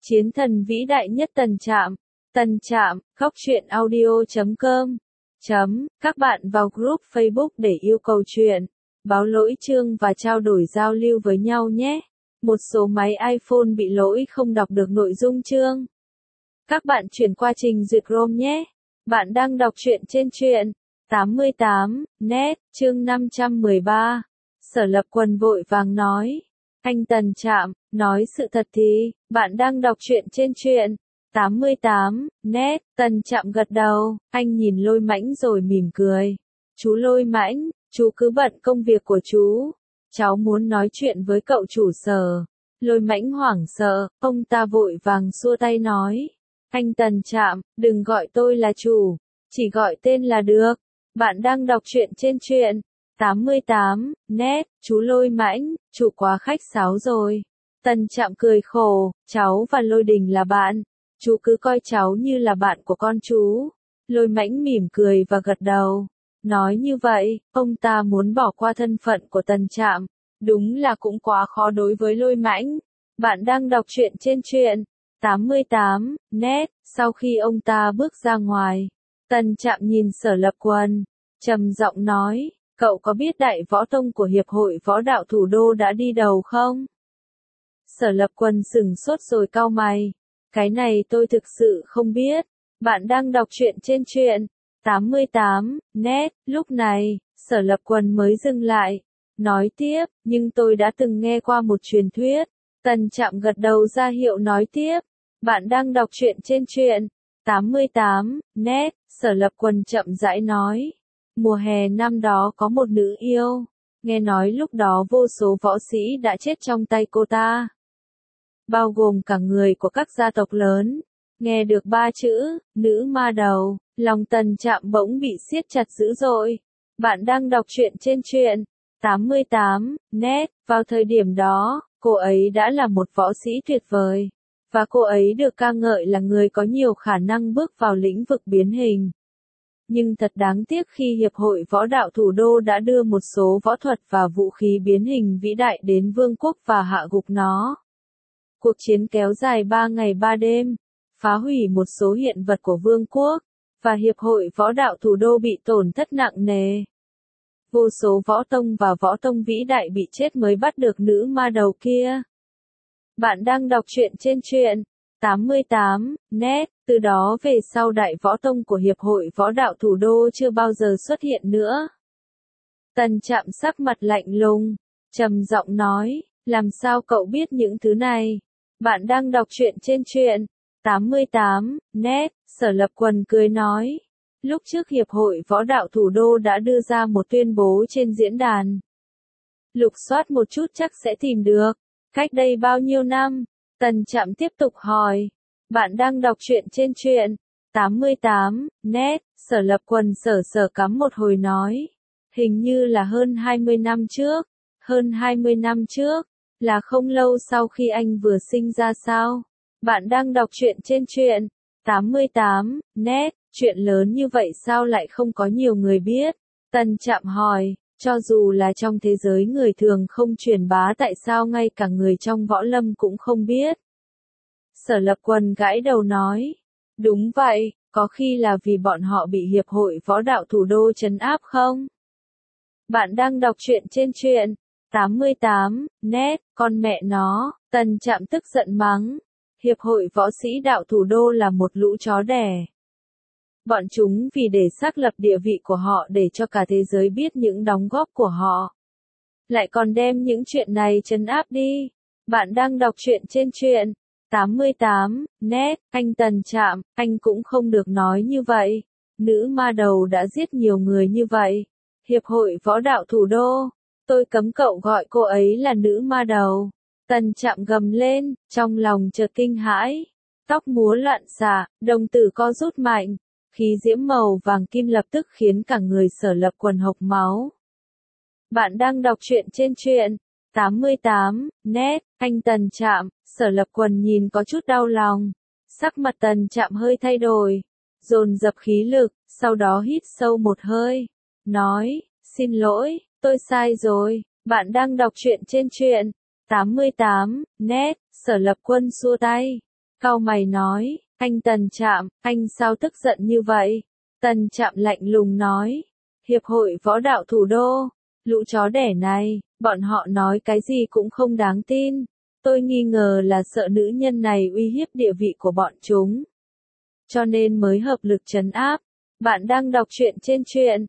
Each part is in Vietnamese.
Chiến thần vĩ đại nhất Tần Trạm. Tần Trạm, góc truyện audio.com. Các bạn vào group Facebook để yêu cầu chuyện, báo lỗi chương và trao đổi giao lưu với nhau nhé. Một số máy iPhone bị lỗi không đọc được nội dung chương. Các bạn chuyển qua trình duyệt Chrome nhé. Bạn đang đọc truyện trên truyện 88 net, chương 513. Sở Lập Quần vội vàng nói. Anh Tần Trạm, nói sự thật thì, bạn đang đọc truyện trên truyện 88 net. Tần Trạm gật đầu, anh nhìn Lôi Mãnh rồi mỉm cười. Chú Lôi Mãnh, chú cứ bận công việc của chú. Cháu muốn nói chuyện với cậu chủ Sở. Lôi Mãnh hoảng sợ, ông ta vội vàng xua tay nói. Anh Tần Trạm, đừng gọi tôi là chủ, chỉ gọi tên là được. Bạn đang đọc truyện trên truyện 88 net. Chú Lôi Mãnh, chủ quá khách sáo rồi. Tần Trạm cười khổ, cháu và Lôi Đình là bạn. Chú cứ coi cháu như là bạn của con chú. Lôi Mãnh mỉm cười và gật đầu. Nói như vậy, ông ta muốn bỏ qua thân phận của Tần Trạm. Đúng là cũng quá khó đối với Lôi Mãnh. Bạn đang đọc truyện trên truyện 88 net. Sau khi ông ta bước ra ngoài, Tần Trạm nhìn Sở Lập Quần, trầm giọng nói, cậu có biết đại võ tông của Hiệp hội Võ đạo Thủ đô đã đi đầu không? Sở Lập Quần sửng sốt rồi cau mày. Cái này tôi thực sự không biết. Bạn đang đọc truyện trên truyện 88 net. Lúc này, Sở Lập Quần mới dừng lại. Nói tiếp, nhưng tôi đã từng nghe qua một truyền thuyết. Tần Trạm gật đầu ra hiệu nói tiếp. Bạn đang đọc truyện trên truyện 88 net. Sở Lập Quần chậm rãi nói. Mùa hè năm đó có một nữ yêu. Nghe nói lúc đó vô số võ sĩ đã chết trong tay cô ta. Bao gồm cả người của các gia tộc lớn. Nghe được ba chữ, nữ ma đầu, lòng Tần Trạm bỗng bị siết chặt dữ dội. Bạn đang đọc truyện trên truyện 88 net. Vào thời điểm đó, cô ấy đã là một võ sĩ tuyệt vời. Và cô ấy được ca ngợi là người có nhiều khả năng bước vào lĩnh vực biến hình. Nhưng thật đáng tiếc khi Hiệp hội Võ đạo Thủ đô đã đưa một số võ thuật và vũ khí biến hình vĩ đại đến vương quốc và hạ gục nó. Cuộc chiến kéo dài 3 ngày 3 đêm, phá hủy một số hiện vật của vương quốc, và Hiệp hội Võ đạo Thủ đô bị tổn thất nặng nề. Vô số võ tông và võ tông vĩ đại bị chết mới bắt được nữ ma đầu kia. Bạn đang đọc truyện trên truyện 88 net. Từ đó về sau đại võ tông của Hiệp hội Võ đạo Thủ đô chưa bao giờ xuất hiện nữa. Tần Trạm sắc mặt lạnh lùng, trầm giọng nói, làm sao cậu biết những thứ này? Bạn đang đọc truyện trên truyện 88 net. Sở Lập Quần cười nói. Lúc trước Hiệp hội Võ đạo Thủ đô đã đưa ra một tuyên bố trên diễn đàn. Lục soát một chút chắc sẽ tìm được. Cách đây bao nhiêu năm? Tần Trạm tiếp tục hỏi. Bạn đang đọc truyện trên truyện 88 net. Sở Lập Quần sở cắm một hồi nói. Hình như là hơn 20 năm trước. Hơn 20 năm trước, là không lâu sau khi anh vừa sinh ra sao? Bạn đang đọc truyện trên truyện 88 net. Chuyện lớn như vậy sao lại không có nhiều người biết? Tần Trạm hỏi. Cho dù là trong thế giới người thường không truyền bá tại sao ngay cả người trong võ lâm cũng không biết? Sở Lập Quần gãi đầu nói. Đúng vậy, có khi là vì bọn họ bị Hiệp hội Võ đạo Thủ đô trấn áp không? Bạn đang đọc truyện trên truyện 88 net. Con mẹ nó, Tần Trạm tức giận mắng. Hiệp hội Võ sĩ đạo Thủ đô là một lũ chó đẻ. Bọn chúng vì để xác lập địa vị của họ để cho cả thế giới biết những đóng góp của họ. Lại còn đem những chuyện này trấn áp đi. Bạn đang đọc truyện trên truyện 88 net. Anh Tần Trạm, anh cũng không được nói như vậy. Nữ ma đầu đã giết nhiều người như vậy. Hiệp hội Võ đạo Thủ đô, tôi cấm cậu gọi cô ấy là nữ ma đầu. Tần Trạm gầm lên, trong lòng chợt kinh hãi. Tóc múa loạn xạ, đồng tử co rút mạnh. Khí diễm màu vàng kim lập tức khiến cả người Sở Lập Quần hộc máu. Bạn đang đọc truyện trên truyện 88 net. Anh Tần Trạm, Sở Lập Quần nhìn có chút đau lòng. Sắc mặt Tần Trạm hơi thay đổi, dồn dập khí lực, sau đó hít sâu một hơi. Nói, xin lỗi, tôi sai rồi. Bạn đang đọc truyện trên truyện 88 net. Sở Lập Quân xua tay. cau mày nói, anh Tần Trạm, anh sao tức giận như vậy? Tần Trạm lạnh lùng nói, Hiệp hội Võ đạo Thủ đô, lũ chó đẻ này, bọn họ nói cái gì cũng không đáng tin. Tôi nghi ngờ là sợ nữ nhân này uy hiếp địa vị của bọn chúng. Cho nên mới hợp lực trấn áp. Bạn đang đọc truyện trên truyện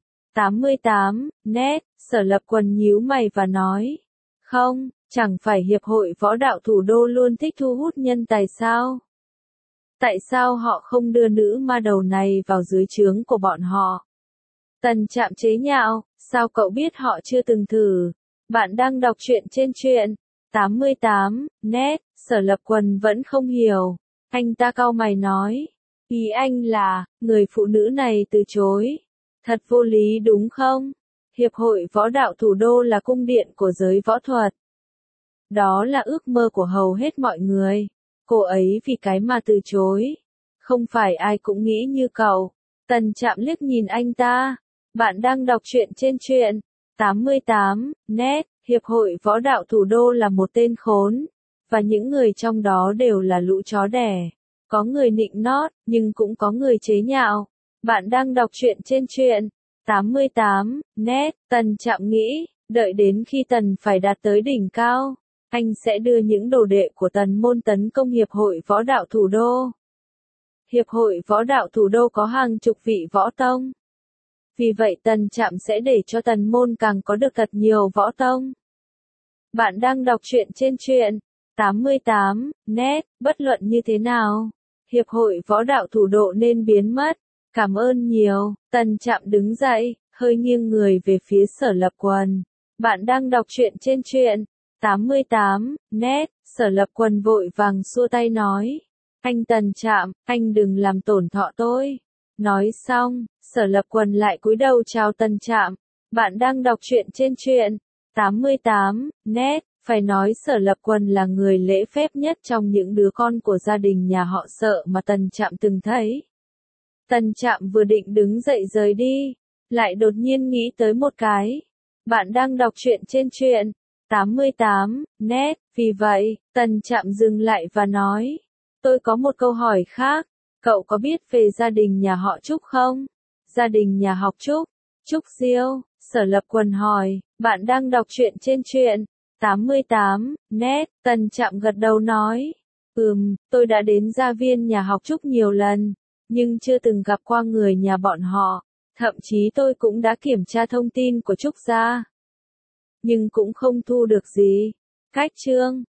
88 net, Sở Lập Quần nhíu mày và nói, không, chẳng phải Hiệp hội Võ đạo Thủ đô luôn thích thu hút nhân tài sao? Tại sao họ không đưa nữ ma đầu này vào dưới trướng của bọn họ? Tần Trạm chế nhạo, sao cậu biết họ chưa từng thử? Bạn đang đọc truyện trên truyện 88 net, Sở Lập Quần vẫn không hiểu. Anh ta cau mày nói, ý anh là, người phụ nữ này từ chối. Thật vô lý đúng không? Hiệp hội Võ đạo Thủ đô là cung điện của giới võ thuật. Đó là ước mơ của hầu hết mọi người. Cô ấy vì cái mà từ chối. Không phải ai cũng nghĩ như cậu. Tần Trạm liếc nhìn anh ta. Bạn đang đọc truyện trên truyện 88 net, Hiệp hội Võ đạo Thủ đô là một tên khốn. Và những người trong đó đều là lũ chó đẻ. Có người nịnh nót, nhưng cũng có người chế nhạo. Bạn đang đọc truyện trên truyện 88 net, Tần Trạm nghĩ, đợi đến khi Tần phải đạt tới đỉnh cao, anh sẽ đưa những đồ đệ của Tần môn tấn công Hiệp hội Võ đạo Thủ đô. Hiệp hội Võ đạo Thủ đô có hàng chục vị võ tông. Vì vậy Tần Trạm sẽ để cho Tần môn càng có được thật nhiều võ tông. Bạn đang đọc truyện trên truyện 88 net, bất luận như thế nào, Hiệp hội Võ đạo Thủ đô nên biến mất. Cảm ơn nhiều. Tần Trạm đứng dậy, hơi nghiêng người về phía Sở Lập Quần. Bạn đang đọc truyện trên truyện 88 net, Sở Lập Quần vội vàng xua tay nói, anh Tần Trạm, anh đừng làm tổn thọ tôi. Nói xong, Sở Lập Quần lại cúi đầu chào Tần Trạm. Bạn đang đọc truyện trên truyện 88 net, phải nói Sở Lập Quần là người lễ phép nhất trong những đứa con của gia đình nhà họ Sở mà Tần Trạm từng thấy. Tần Trạm vừa định đứng dậy rời đi, lại đột nhiên nghĩ tới một cái. Bạn đang đọc truyện trên truyện 88 net, vì vậy, Tần Trạm dừng lại và nói, tôi có một câu hỏi khác, cậu có biết về gia đình nhà họ Trúc không? Gia đình nhà họ Trúc, Trúc Diêu, Sở Lập Quần hỏi, bạn đang đọc truyện trên truyện 88 net, Tần Trạm gật đầu nói, tôi đã đến gia viên nhà họ Trúc nhiều lần. Nhưng chưa từng gặp qua người nhà bọn họ, thậm chí tôi cũng đã kiểm tra thông tin của Trúc gia. Nhưng cũng không thu được gì. Cách chương